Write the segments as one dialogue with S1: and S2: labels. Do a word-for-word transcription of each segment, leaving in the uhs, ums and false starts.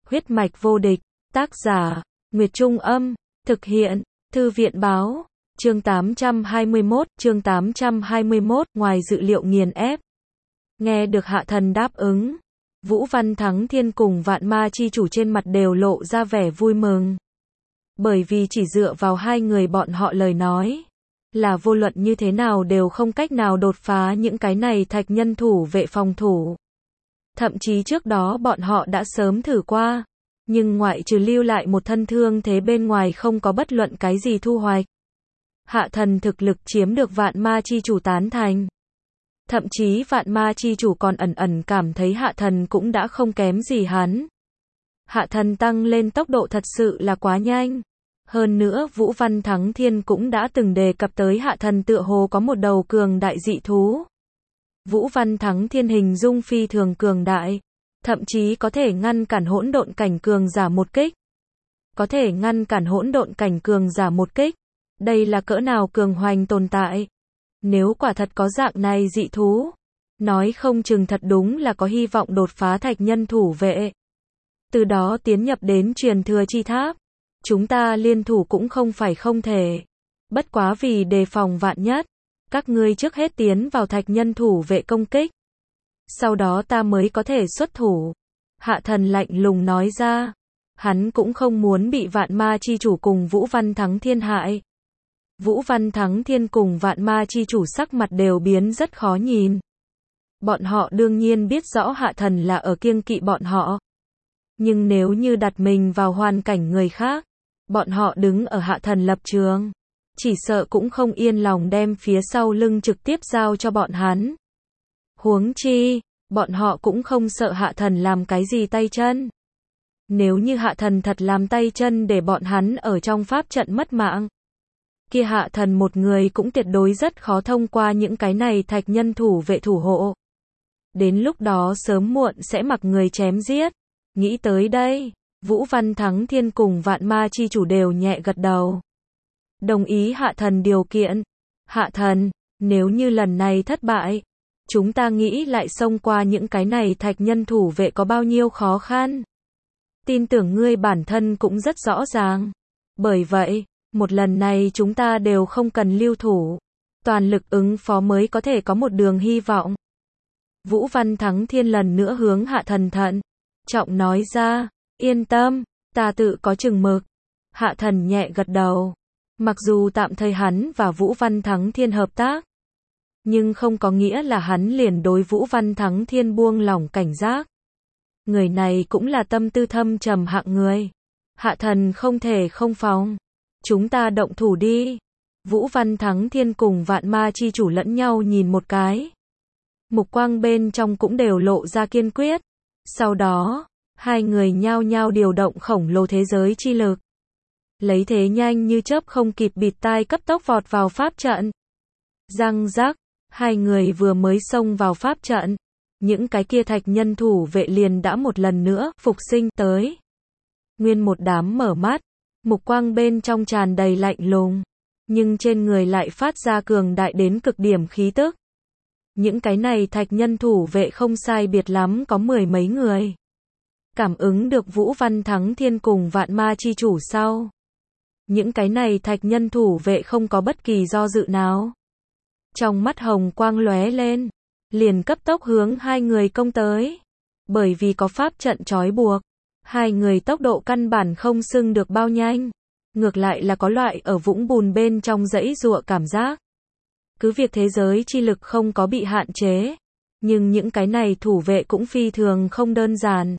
S1: Huyết mạch vô địch, tác giả, Nguyệt Trung Âm, thực hiện, Thư viện Báo, chương tám trăm hai mươi mốt, chương tám trăm hai mươi mốt, ngoài dự liệu nghiền ép. Nghe được Hạ Thần đáp ứng, Vũ Văn Thắng Thiên cùng Vạn Ma Chi Chủ trên mặt đều lộ ra vẻ vui mừng. Bởi vì chỉ dựa vào hai người bọn họ lời nói, là vô luận như thế nào đều không cách nào đột phá những cái này thạch nhân thủ vệ phòng thủ. Thậm chí trước đó bọn họ đã sớm thử qua, nhưng ngoại trừ lưu lại một thân thương thế bên ngoài không có bất luận cái gì thu hoạch. Hạ Thần thực lực chiếm được Vạn Ma Chi Chủ tán thành. Thậm chí Vạn Ma Chi Chủ còn ẩn ẩn cảm thấy Hạ Thần cũng đã không kém gì hắn. Hạ Thần tăng lên tốc độ thật sự là quá nhanh. Hơn nữa Vũ Văn Thắng Thiên cũng đã từng đề cập tới Hạ Thần tựa hồ có một đầu cường đại dị thú. Vũ Văn Thắng Thiên hình dung phi thường cường đại, thậm chí có thể ngăn cản hỗn độn cảnh cường giả một kích. Có thể ngăn cản hỗn độn cảnh cường giả một kích. Đây là cỡ nào cường hoành tồn tại. Nếu quả thật có dạng này dị thú, nói không chừng thật đúng là có hy vọng đột phá thạch nhân thủ vệ. Từ đó tiến nhập đến truyền thừa chi tháp. Chúng ta liên thủ cũng không phải không thể. Bất quá vì đề phòng vạn nhất, các ngươi trước hết tiến vào thạch nhân thủ vệ công kích. Sau đó ta mới có thể xuất thủ. Hạ Thần lạnh lùng nói ra. Hắn cũng không muốn bị Vạn Ma Chi Chủ cùng Vũ Văn Thắng Thiên hại. Vũ Văn Thắng Thiên cùng Vạn Ma Chi Chủ sắc mặt đều biến rất khó nhìn. Bọn họ đương nhiên biết rõ Hạ Thần là ở kiêng kỵ bọn họ. Nhưng nếu như đặt mình vào hoàn cảnh người khác, bọn họ đứng ở Hạ Thần lập trường, chỉ sợ cũng không yên lòng đem phía sau lưng trực tiếp giao cho bọn hắn. Huống chi, bọn họ cũng không sợ Hạ Thần làm cái gì tay chân. Nếu như Hạ Thần thật làm tay chân để bọn hắn ở trong pháp trận mất mạng, kia Hạ Thần một người cũng tuyệt đối rất khó thông qua những cái này thạch nhân thủ vệ thủ hộ. Đến lúc đó sớm muộn sẽ mặc người chém giết. Nghĩ tới đây, Vũ Văn Thắng Thiên cùng Vạn Ma Chi Chủ đều nhẹ gật đầu. Đồng ý Hạ Thần điều kiện. Hạ Thần, nếu như lần này thất bại, chúng ta nghĩ lại xông qua những cái này thạch nhân thủ vệ có bao nhiêu khó khăn. Tin tưởng ngươi bản thân cũng rất rõ ràng. Bởi vậy, một lần này chúng ta đều không cần lưu thủ. Toàn lực ứng phó mới có thể có một đường hy vọng. Vũ Văn Thắng Thiên lần nữa hướng Hạ Thần thận trọng nói ra, yên tâm, ta tự có chừng mực. Hạ Thần nhẹ gật đầu. Mặc dù tạm thời hắn và Vũ Văn Thắng Thiên hợp tác, nhưng không có nghĩa là hắn liền đối Vũ Văn Thắng Thiên buông lỏng cảnh giác. Người này cũng là tâm tư thâm trầm hạng người. Hạ Thần không thể không phòng. Chúng ta động thủ đi. Vũ Văn Thắng Thiên cùng Vạn Ma Chi Chủ lẫn nhau nhìn một cái. Mục quang bên trong cũng đều lộ ra kiên quyết. Sau đó, hai người nhao nhao điều động khổng lồ thế giới chi lực. Lấy thế nhanh như chớp không kịp bịt tai cấp tốc vọt vào pháp trận. Răng rắc, hai người vừa mới xông vào pháp trận. Những cái kia thạch nhân thủ vệ liền đã một lần nữa phục sinh tới. Nguyên một đám mở mắt, mục quang bên trong tràn đầy lạnh lùng. Nhưng trên người lại phát ra cường đại đến cực điểm khí tức. Những cái này thạch nhân thủ vệ không sai biệt lắm có mười mấy người. Cảm ứng được Vũ Văn Thắng Thiên cùng Vạn Ma Chi Chủ sau. Những cái này thạch nhân thủ vệ không có bất kỳ do dự nào. Trong mắt hồng quang lóe lên, liền cấp tốc hướng hai người công tới. Bởi vì có pháp trận trói buộc, hai người tốc độ căn bản không xưng được bao nhanh. Ngược lại là có loại ở vũng bùn bên trong dãy giụa cảm giác. Cứ việc thế giới chi lực không có bị hạn chế, nhưng những cái này thủ vệ cũng phi thường không đơn giản.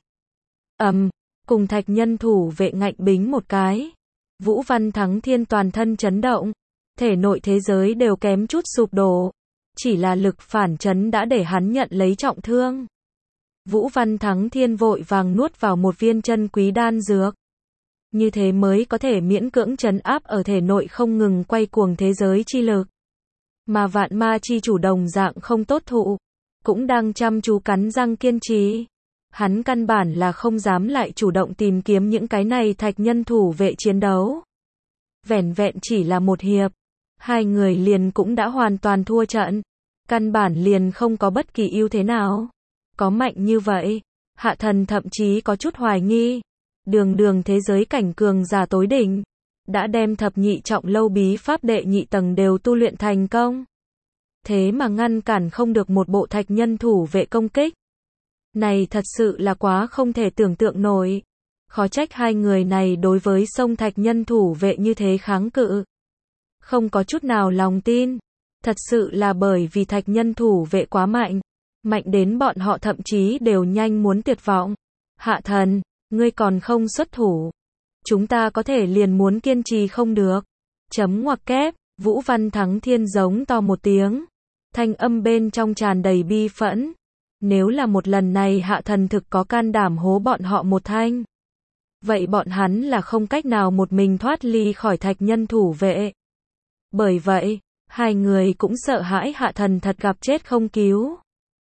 S1: Ầm, um, cùng thạch nhân thủ vệ ngạnh bính một cái. Vũ Văn Thắng Thiên toàn thân chấn động, thể nội thế giới đều kém chút sụp đổ. Chỉ là lực phản chấn đã để hắn nhận lấy trọng thương. Vũ Văn Thắng Thiên vội vàng nuốt vào một viên chân quý đan dược. Như thế mới có thể miễn cưỡng trấn áp ở thể nội không ngừng quay cuồng thế giới chi lực. Mà Vạn Ma Chi Chủ đồng dạng không tốt thụ, cũng đang chăm chú cắn răng kiên trì. Hắn căn bản là không dám lại chủ động tìm kiếm những cái này thạch nhân thủ vệ chiến đấu. Vẻn vẹn chỉ là một hiệp, hai người liền cũng đã hoàn toàn thua trận. Căn bản liền không có bất kỳ ưu thế nào. Có mạnh như vậy, Hạ Thần thậm chí có chút hoài nghi. đường đường thế giới cảnh cường giả tối đỉnh, đã đem thập nhị trọng lâu bí pháp đệ nhị tầng đều tu luyện thành công. Thế mà ngăn cản không được một bộ thạch nhân thủ vệ công kích. Này thật sự là quá không thể tưởng tượng nổi. Khó trách hai người này đối với sông thạch nhân thủ vệ như thế kháng cự. Không có chút nào lòng tin. Thật sự là bởi vì thạch nhân thủ vệ quá mạnh. Mạnh đến bọn họ thậm chí đều nhanh muốn tuyệt vọng. Hạ thần, ngươi còn không xuất thủ. Chúng ta có thể liền muốn kiên trì không được. Chấm ngoặc kép, Vũ Văn Thắng Thiên giống to một tiếng. Thanh âm bên trong tràn đầy bi phẫn. Nếu là một lần này hạ thần thực có can đảm hố bọn họ một thanh. Vậy bọn hắn là không cách nào một mình thoát ly khỏi thạch nhân thủ vệ. Bởi vậy, hai người cũng sợ hãi hạ thần thật gặp chết không cứu.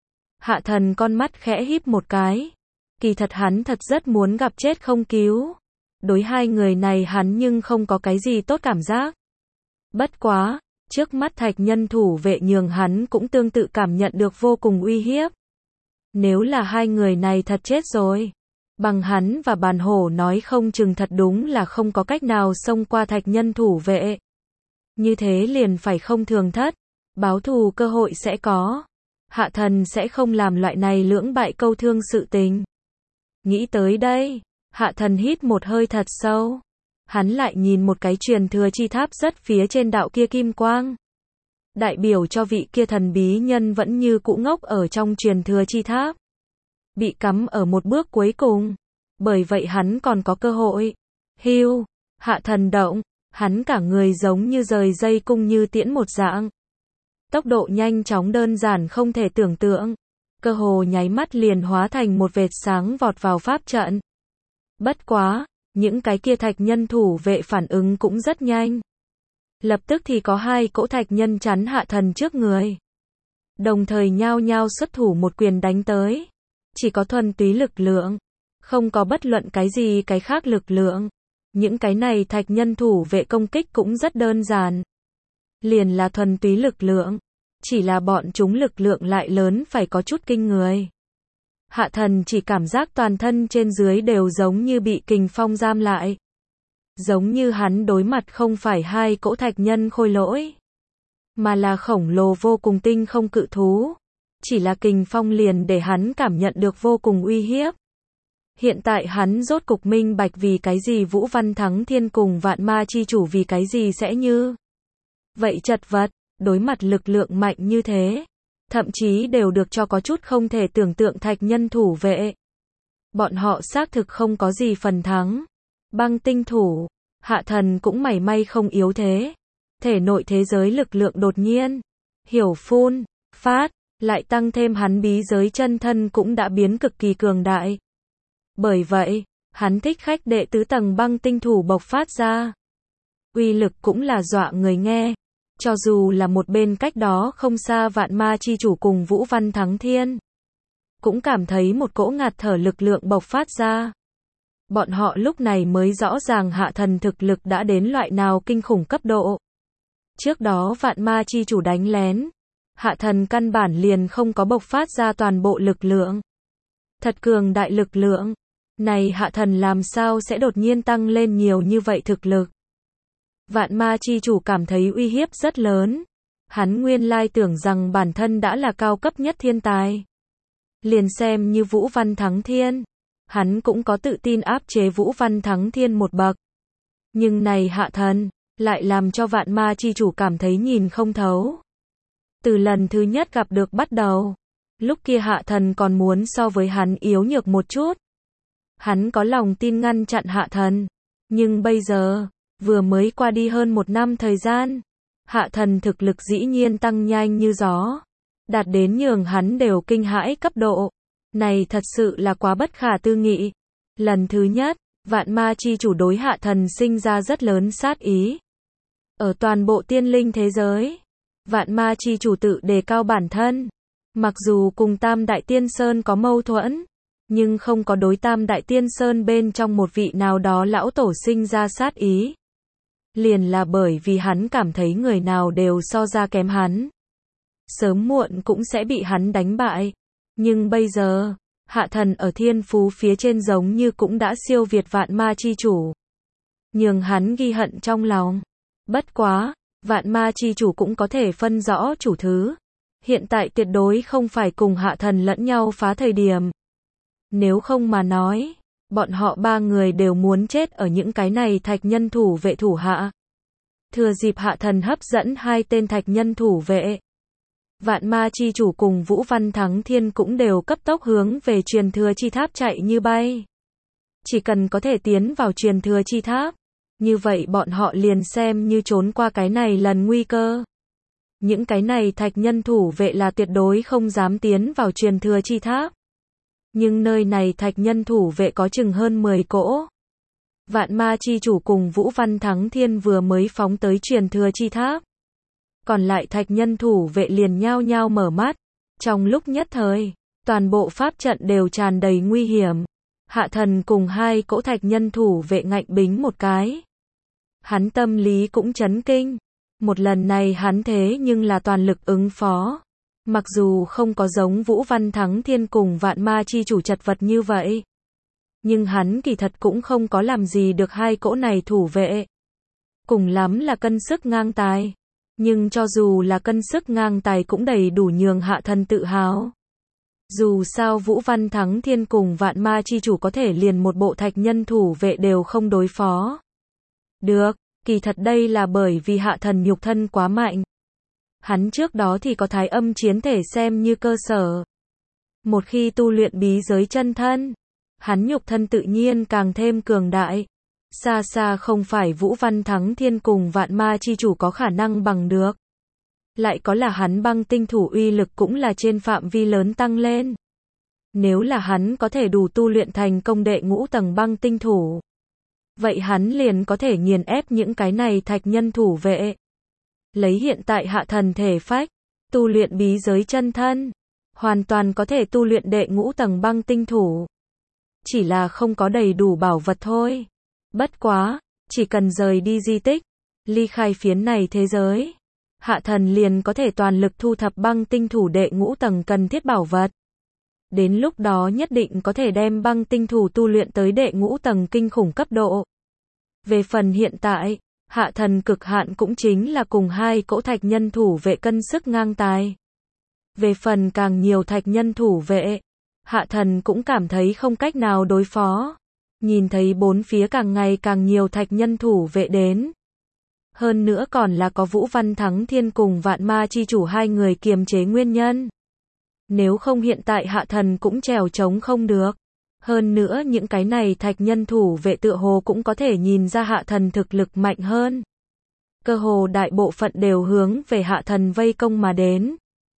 S1: Hạ thần con mắt khẽ híp một cái. Kỳ thật hắn thật rất muốn gặp chết không cứu. Đối hai người này hắn nhưng không có cái gì tốt cảm giác. Bất quá, trước mắt thạch nhân thủ vệ nhường hắn cũng tương tự cảm nhận được vô cùng uy hiếp. Nếu là hai người này thật chết rồi, bằng hắn và bàn hổ nói không chừng thật đúng là không có cách nào xông qua thạch nhân thủ vệ. Như thế liền phải không thường thất, báo thù cơ hội sẽ có. Hạ thần sẽ không làm loại này lưỡng bại câu thương sự tình. Nghĩ tới đây, hạ thần hít một hơi thật sâu. Hắn lại nhìn một cái truyền thừa chi tháp rất phía trên đạo kia kim quang. Đại biểu cho vị kia thần bí nhân vẫn như cũ ngốc ở trong truyền thừa chi tháp. Bị cắm ở một bước cuối cùng. Bởi vậy hắn còn có cơ hội. Hưu, hạ thần động, hắn cả người giống như rời dây cung như tiễn một dạng. Tốc độ nhanh chóng đơn giản không thể tưởng tượng. Cơ hồ nháy mắt liền hóa thành một vệt sáng vọt vào pháp trận. Bất quá, những cái kia thạch nhân thủ vệ phản ứng cũng rất nhanh. Lập tức thì có hai cỗ thạch nhân chắn hạ thần trước người. Đồng thời nhao nhao xuất thủ một quyền đánh tới. Chỉ có thuần túy lực lượng. Không có bất luận cái gì cái khác lực lượng. Những cái này thạch nhân thủ vệ công kích cũng rất đơn giản. Liền là thuần túy lực lượng. Chỉ là bọn chúng lực lượng lại lớn phải có chút kinh người. Hạ thần chỉ cảm giác toàn thân trên dưới đều giống như bị kình phong giam lại. Giống như hắn đối mặt không phải hai cỗ thạch nhân khôi lỗi, mà là khổng lồ vô cùng tinh không cự thú. Chỉ là kình phong liền để hắn cảm nhận được vô cùng uy hiếp. Hiện tại hắn rốt cục minh bạch vì cái gì Vũ Văn Thắng Thiên cùng Vạn Ma Chi Chủ vì cái gì sẽ như vậy chật vật, đối mặt lực lượng mạnh như thế. Thậm chí đều được cho có chút không thể tưởng tượng thạch nhân thủ vệ. Bọn họ xác thực không có gì phần thắng. Băng tinh thủ, hạ thần cũng mảy may không yếu thế. Thể nội thế giới lực lượng đột nhiên, hiểu phun, phát, lại tăng thêm hắn bí giới chân thân cũng đã biến cực kỳ cường đại. Bởi vậy, hắn thích khách đệ tứ tầng băng tinh thủ bộc phát ra. Uy lực cũng là dọa người nghe. Cho dù là một bên cách đó không xa Vạn Ma Chi Chủ cùng Vũ Văn Thắng Thiên, cũng cảm thấy một cỗ ngạt thở lực lượng bộc phát ra. Bọn họ lúc này mới rõ ràng hạ thần thực lực đã đến loại nào kinh khủng cấp độ. Trước đó Vạn Ma Chi Chủ đánh lén, hạ thần căn bản liền không có bộc phát ra toàn bộ lực lượng. Thật cường đại lực lượng. Này hạ thần làm sao sẽ đột nhiên tăng lên nhiều như vậy thực lực. Vạn Ma Chi Chủ cảm thấy uy hiếp rất lớn. Hắn nguyên lai tưởng rằng bản thân đã là cao cấp nhất thiên tài. Liền xem như Vũ Văn Thắng Thiên, hắn cũng có tự tin áp chế Vũ Văn Thắng Thiên một bậc. Nhưng này hạ thần, lại làm cho Vạn Ma Chi Chủ cảm thấy nhìn không thấu. Từ lần thứ nhất gặp được bắt đầu, lúc kia hạ thần còn muốn so với hắn yếu nhược một chút. Hắn có lòng tin ngăn chặn hạ thần. Nhưng bây giờ, vừa mới qua đi hơn một năm thời gian, hạ thần thực lực dĩ nhiên tăng nhanh như gió, đạt đến nhường hắn đều kinh hãi cấp độ. Này thật sự là quá bất khả tư nghị. Lần thứ nhất, Vạn Ma Chi Chủ đối hạ thần sinh ra rất lớn sát ý. Ở toàn bộ tiên linh thế giới, Vạn Ma Chi Chủ tự đề cao bản thân. Mặc dù cùng Tam Đại Tiên Sơn có mâu thuẫn, nhưng không có đối Tam Đại Tiên Sơn bên trong một vị nào đó lão tổ sinh ra sát ý. Liền là bởi vì hắn cảm thấy người nào đều so ra kém hắn. Sớm muộn cũng sẽ bị hắn đánh bại. Nhưng bây giờ, Hạ thần ở thiên phú phía trên giống như cũng đã siêu việt vạn ma chi chủ. Nhưng hắn ghi hận trong lòng. Bất quá, vạn ma chi chủ cũng có thể phân rõ chủ thứ. Hiện tại tuyệt đối không phải cùng hạ thần lẫn nhau phá thời điểm. Nếu không mà nói, bọn họ ba người đều muốn chết ở những cái này thạch nhân thủ vệ thủ hạ. Thừa dịp hạ thần hấp dẫn hai tên thạch nhân thủ vệ. Vạn ma chi chủ cùng Vũ Văn Thắng Thiên cũng đều cấp tốc hướng về truyền thừa chi tháp chạy như bay. Chỉ cần có thể tiến vào truyền thừa chi tháp, như vậy bọn họ liền xem như trốn qua cái này lần nguy cơ. Những cái này thạch nhân thủ vệ là tuyệt đối không dám tiến vào truyền thừa chi tháp. Nhưng nơi này thạch nhân thủ vệ có chừng hơn mười cỗ. Vạn ma chi chủ cùng Vũ Văn Thắng Thiên vừa mới phóng tới truyền thừa chi tháp. Còn lại thạch nhân thủ vệ liền nhao nhao mở mắt. Trong lúc nhất thời, toàn bộ pháp trận đều tràn đầy nguy hiểm. Hạ thần cùng hai cỗ thạch nhân thủ vệ ngạnh bính một cái. Hắn tâm lý cũng chấn kinh. Một lần này hắn thế nhưng là toàn lực ứng phó. Mặc dù không có giống Vũ Văn Thắng Thiên cùng vạn ma chi chủ chật vật như vậy. Nhưng hắn kỳ thật cũng không có làm gì được hai cỗ này thủ vệ. Cùng lắm là cân sức ngang tài. Nhưng cho dù là cân sức ngang tài cũng đầy đủ nhường hạ thần tự hào. Dù sao Vũ Văn Thắng Thiên cùng vạn ma chi chủ có thể liền một bộ thạch nhân thủ vệ đều không đối phó. Được, kỳ thật đây là bởi vì hạ thần nhục thân quá mạnh. Hắn trước đó thì có thái âm chiến thể xem như cơ sở. Một khi tu luyện bí giới chân thân, hắn nhục thân tự nhiên càng thêm cường đại. Xa xa không phải Vũ Văn Thắng Thiên cùng vạn ma chi chủ có khả năng bằng được. Lại có là hắn băng tinh thủ uy lực cũng là trên phạm vi lớn tăng lên. Nếu là hắn có thể đủ tu luyện thành công đệ ngũ tầng băng tinh thủ, vậy hắn liền có thể nghiền ép những cái này thạch nhân thủ vệ. Lấy hiện tại hạ thần thể phách, tu luyện bí giới chân thân, hoàn toàn có thể tu luyện đệ ngũ tầng băng tinh thủ. Chỉ là không có đầy đủ bảo vật thôi. Bất quá, chỉ cần rời đi di tích, ly khai phiến này thế giới, hạ thần liền có thể toàn lực thu thập băng tinh thủ đệ ngũ tầng cần thiết bảo vật. Đến lúc đó nhất định có thể đem băng tinh thủ tu luyện tới đệ ngũ tầng kinh khủng cấp độ. Về phần hiện tại, hạ thần cực hạn cũng chính là cùng hai cỗ thạch nhân thủ vệ cân sức ngang tài. Về phần càng nhiều thạch nhân thủ vệ, hạ thần cũng cảm thấy không cách nào đối phó. Nhìn thấy bốn phía càng ngày càng nhiều thạch nhân thủ vệ đến. Hơn nữa còn là có Vũ Văn Thắng Thiên cùng vạn ma chi chủ hai người kiềm chế nguyên nhân. Nếu không hiện tại hạ thần cũng trèo trống không được. Hơn nữa những cái này thạch nhân thủ vệ tựa hồ cũng có thể nhìn ra hạ thần thực lực mạnh hơn. Cơ hồ đại bộ phận đều hướng về hạ thần vây công mà đến.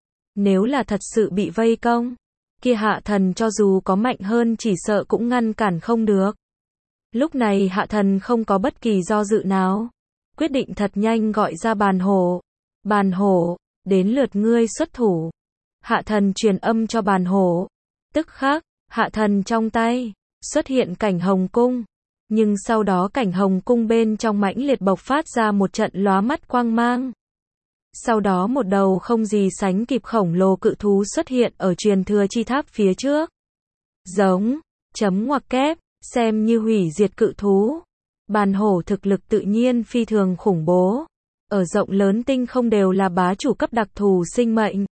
S1: Nếu là thật sự bị vây công, kia hạ thần cho dù có mạnh hơn chỉ sợ cũng ngăn cản không được. Lúc này hạ thần không có bất kỳ do dự nào. Quyết định thật nhanh gọi ra bàn hổ. Bàn hổ, đến lượt ngươi xuất thủ. Hạ thần truyền âm cho bàn hổ. Tức khắc, hạ thần trong tay, xuất hiện cảnh hồng cung. Nhưng sau đó cảnh hồng cung bên trong mãnh liệt bộc phát ra một trận lóa mắt quang mang. Sau đó một đầu không gì sánh kịp khổng lồ cự thú xuất hiện ở truyền thừa chi tháp phía trước. Giống, chấm ngoặc kép, xem như hủy diệt cự thú. Bàn hổ thực lực tự nhiên phi thường khủng bố. Ở rộng lớn tinh không đều là bá chủ cấp đặc thù sinh mệnh.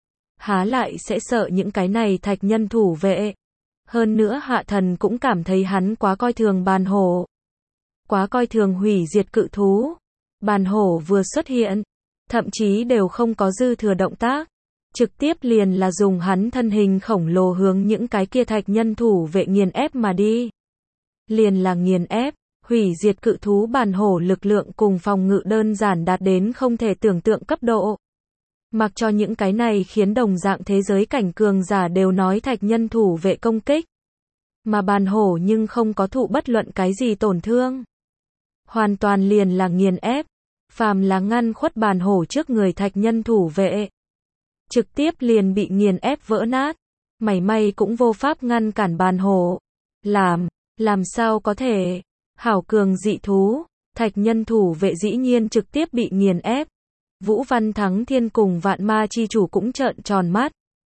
S1: Há lại sẽ sợ những cái này thạch nhân thủ vệ. Hơn nữa hạ thần cũng cảm thấy hắn quá coi thường bàn hổ. Quá coi thường hủy diệt cự thú. Bàn hổ vừa xuất hiện, thậm chí đều không có dư thừa động tác. Trực tiếp liền là dùng hắn thân hình khổng lồ hướng những cái kia thạch nhân thủ vệ nghiền ép mà đi. Liền là nghiền ép, hủy diệt cự thú bàn hổ lực lượng cùng phòng ngự đơn giản đạt đến không thể tưởng tượng cấp độ. Mặc cho những cái này khiến đồng dạng thế giới cảnh cường giả đều nói thạch nhân thủ vệ công kích. Mà bàn hổ nhưng không có thụ bất luận cái gì tổn thương. Hoàn toàn liền là nghiền ép. Phàm là ngăn khuất bàn hổ trước người thạch nhân thủ vệ. Trực tiếp liền bị nghiền ép vỡ nát. Mảy may cũng vô pháp ngăn cản bàn hổ. Làm, làm sao có thể. Hảo cường dị thú. Thạch nhân thủ vệ dĩ nhiên trực tiếp bị nghiền ép. Vũ Văn Thắng Thiên cùng vạn ma chi chủ cũng trợn tròn mắt.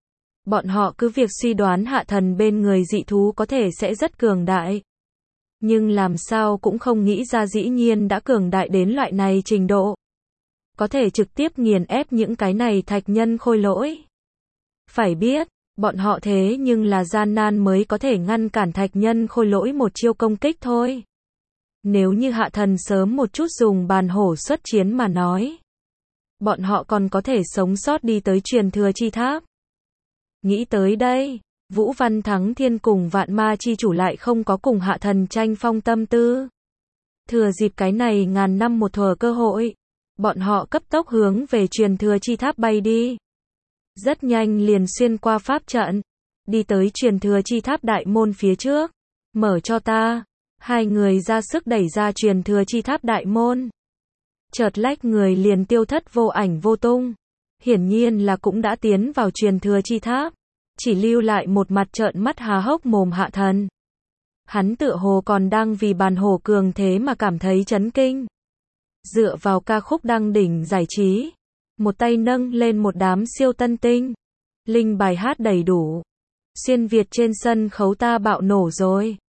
S1: Bọn họ cứ việc suy đoán hạ thần bên người dị thú có thể sẽ rất cường đại. Nhưng làm sao cũng không nghĩ ra dĩ nhiên đã cường đại đến loại này trình độ. Có thể trực tiếp nghiền ép những cái này thạch nhân khôi lỗi. Phải biết, bọn họ thế nhưng là gian nan mới có thể ngăn cản thạch nhân khôi lỗi một chiêu công kích thôi. Nếu như hạ thần sớm một chút dùng bàn hổ xuất chiến mà nói, bọn họ còn có thể sống sót đi tới truyền thừa chi tháp. Nghĩ tới đây, Vũ Văn Thắng Thiên cùng Vạn Ma chi chủ lại không có cùng hạ thần tranh phong tâm tư. Thừa dịp cái này ngàn năm một thuở cơ hội, bọn họ cấp tốc hướng về truyền thừa chi tháp bay đi. Rất nhanh liền xuyên qua pháp trận, đi tới truyền thừa chi tháp đại môn phía trước. Mở cho ta. Hai người ra sức đẩy ra truyền thừa chi tháp đại môn. Chợt lách người liền tiêu thất vô ảnh vô tung. Hiển nhiên là cũng đã tiến vào truyền thừa chi tháp. Chỉ lưu lại một mặt trợn mắt há hốc mồm hạ thần. Hắn tựa hồ còn đang vì bàn hổ cường thế mà cảm thấy chấn kinh. Dựa vào ca khúc đăng đỉnh giải trí. Một tay nâng lên một đám siêu tân tinh. Linh bài hát đầy đủ. Xuyên Việt trên sân khấu ta bạo nổ rồi.